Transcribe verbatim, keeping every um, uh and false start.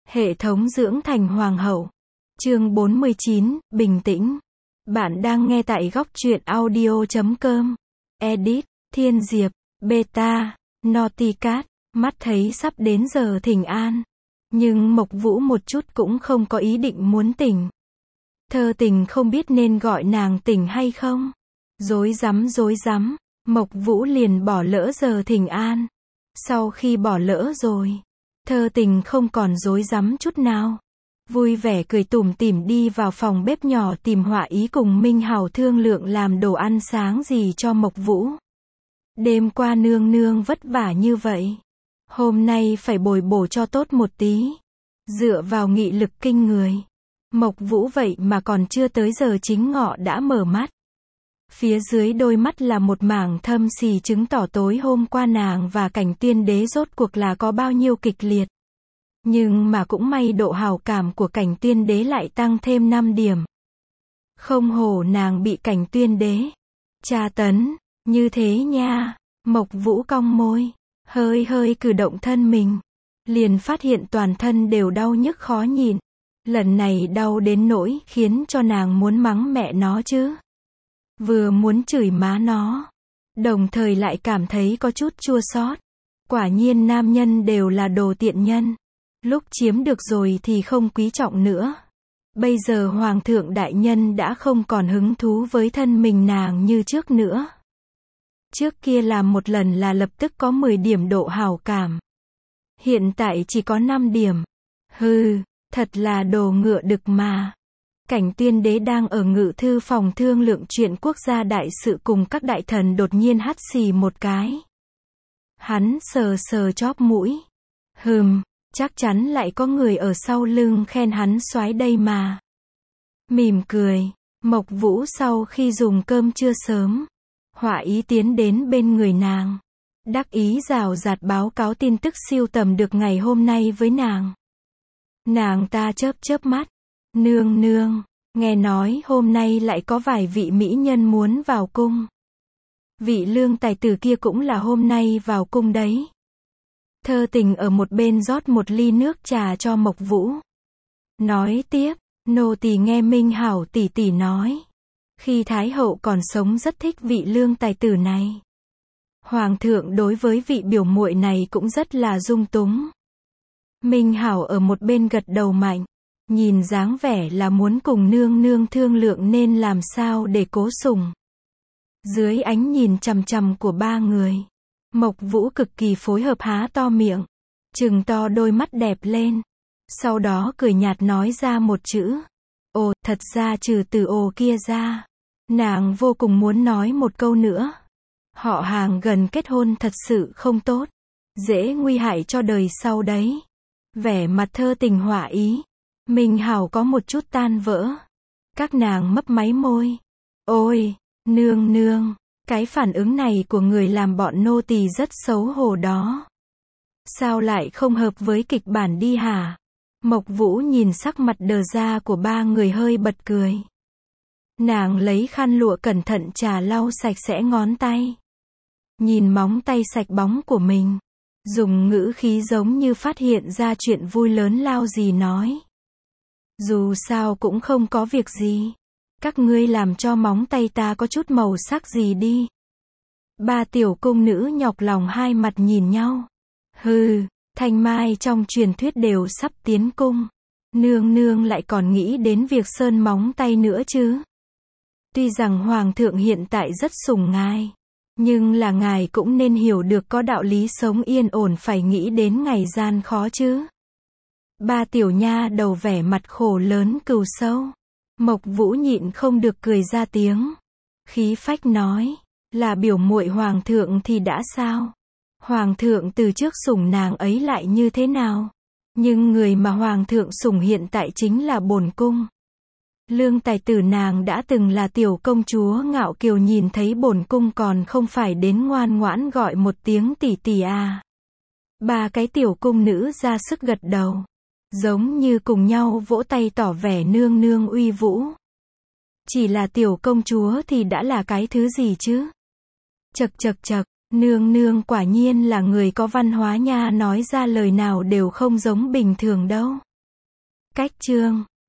Hệ thống dưỡng thành hoàng hậu. Chương bốn mươi chín, bình tĩnh. Bạn đang nghe tại góc truyện audio chấm com. Edit, Thiên Diệp, Beta, Naughty Cat. Mắt thấy sắp đến giờ thỉnh an. Nhưng Mộc Vũ một chút cũng không có ý định muốn tỉnh. Thơ Tình không biết nên gọi nàng tỉnh hay không. Rối rắm rối rắm, Mộc Vũ liền bỏ lỡ giờ thỉnh an. Sau khi bỏ lỡ rồi, Thơ Tình không còn rối rắm chút nào. Vui vẻ cười tủm tỉm đi vào phòng bếp nhỏ tìm Họa Ý cùng Minh Hào thương lượng làm đồ ăn sáng gì cho Mộc Vũ. Đêm qua nương nương vất vả như vậy. Hôm nay phải bồi bổ cho tốt một tí. Dựa vào nghị lực kinh người. Mộc Vũ vậy mà còn chưa tới giờ chính ngọ đã mở mắt. Phía dưới đôi mắt là một mảng thâm xì chứng tỏ tối hôm qua nàng và Cảnh Tiên Đế rốt cuộc là có bao nhiêu kịch liệt. Nhưng mà cũng may độ hào cảm của Cảnh Tiên Đế lại tăng thêm năm điểm. Không hổ nàng bị Cảnh Tiên Đế tra tấn, như thế nha. Mộc Vũ cong môi, hơi hơi cử động thân mình. Liền phát hiện toàn thân đều đau nhức khó nhịn. Lần này đau đến nỗi khiến cho nàng muốn mắng mẹ nó chứ. Vừa muốn chửi má nó, đồng thời lại cảm thấy có chút chua xót. Quả nhiên nam nhân đều là đồ tiện nhân. Lúc chiếm được rồi thì không quý trọng nữa. Bây giờ Hoàng thượng đại nhân đã không còn hứng thú với thân mình nàng như trước nữa. Trước kia làm một lần là lập tức có mười điểm độ hảo cảm. Hiện tại chỉ có năm điểm. Hừ, thật là đồ ngựa đực mà. Cảnh Tiên Đế đang ở ngự thư phòng thương lượng chuyện quốc gia đại sự cùng các đại thần đột nhiên hắt xì một cái. Hắn sờ sờ chóp mũi. Hừm, chắc chắn lại có người ở sau lưng khen hắn soái đây mà. Mỉm cười, Mộc Vũ sau khi dùng cơm trưa sớm, Họa Ý tiến đến bên người nàng. Đắc ý rào rạt báo cáo tin tức siêu tầm được ngày hôm nay với nàng. Nàng ta chớp chớp mắt. Nương nương, nghe nói hôm nay lại có vài vị mỹ nhân muốn vào cung. Vị lương tài tử kia cũng là hôm nay vào cung đấy. Thơ Tình ở một bên rót một ly nước trà cho Mộc Vũ. Nói tiếp, nô tỳ nghe Minh Hảo tỷ tỷ nói. Khi Thái hậu còn sống rất thích vị lương tài tử này. Hoàng thượng đối với vị biểu muội này cũng rất là dung túng. Minh Hảo ở một bên gật đầu mạnh. Nhìn dáng vẻ là muốn cùng nương nương thương lượng nên làm sao để cố sủng. Dưới ánh nhìn chằm chằm của ba người, Mộc Vũ cực kỳ phối hợp há to miệng, trừng to đôi mắt đẹp lên. Sau đó cười nhạt nói ra một chữ. Ồ, thật ra trừ từ ồ kia ra, nàng vô cùng muốn nói một câu nữa. Họ hàng gần kết hôn thật sự không tốt, dễ nguy hại cho đời sau đấy. Vẻ mặt Thơ Tình Họa Ý, Minh Hảo có một chút tan vỡ. Các nàng mấp máy môi. Ôi, nương nương, cái phản ứng này của người làm bọn nô tỳ rất xấu hổ đó. Sao lại không hợp với kịch bản đi hả? Mộc Vũ nhìn sắc mặt đờ ra của ba người hơi bật cười. Nàng lấy khăn lụa cẩn thận trà lau sạch sẽ ngón tay. Nhìn móng tay sạch bóng của mình, dùng ngữ khí giống như phát hiện ra chuyện vui lớn lao gì nói. Dù sao cũng không có việc gì. Các ngươi làm cho móng tay ta có chút màu sắc gì đi. Ba tiểu cung nữ nhọc lòng hai mặt nhìn nhau. Hừ, Thanh Mai trong truyền thuyết đều sắp tiến cung. Nương nương lại còn nghĩ đến việc sơn móng tay nữa chứ. Tuy rằng Hoàng thượng hiện tại rất sủng ngài, nhưng là ngài cũng nên hiểu được có đạo lý sống yên ổn phải nghĩ đến ngày gian khó chứ. Ba tiểu nha đầu vẻ mặt khổ lớn cừu sâu. Mộc Vũ nhịn không được cười ra tiếng. Khí phách nói, là biểu muội Hoàng thượng thì đã sao? Hoàng thượng từ trước sủng nàng ấy lại như thế nào? Nhưng người mà Hoàng thượng sủng hiện tại chính là bổn cung. Lương tài tử nàng đã từng là tiểu công chúa ngạo kiều, nhìn thấy bổn cung còn không phải đến ngoan ngoãn gọi một tiếng tỷ tỷ à. Ba cái tiểu cung nữ ra sức gật đầu, giống như cùng nhau vỗ tay tỏ vẻ nương nương uy vũ. Chỉ là tiểu công chúa thì đã là cái thứ gì chứ? Chậc chậc chậc, nương nương quả nhiên là người có văn hóa nha, nói ra lời nào đều không giống bình thường đâu. Cách chương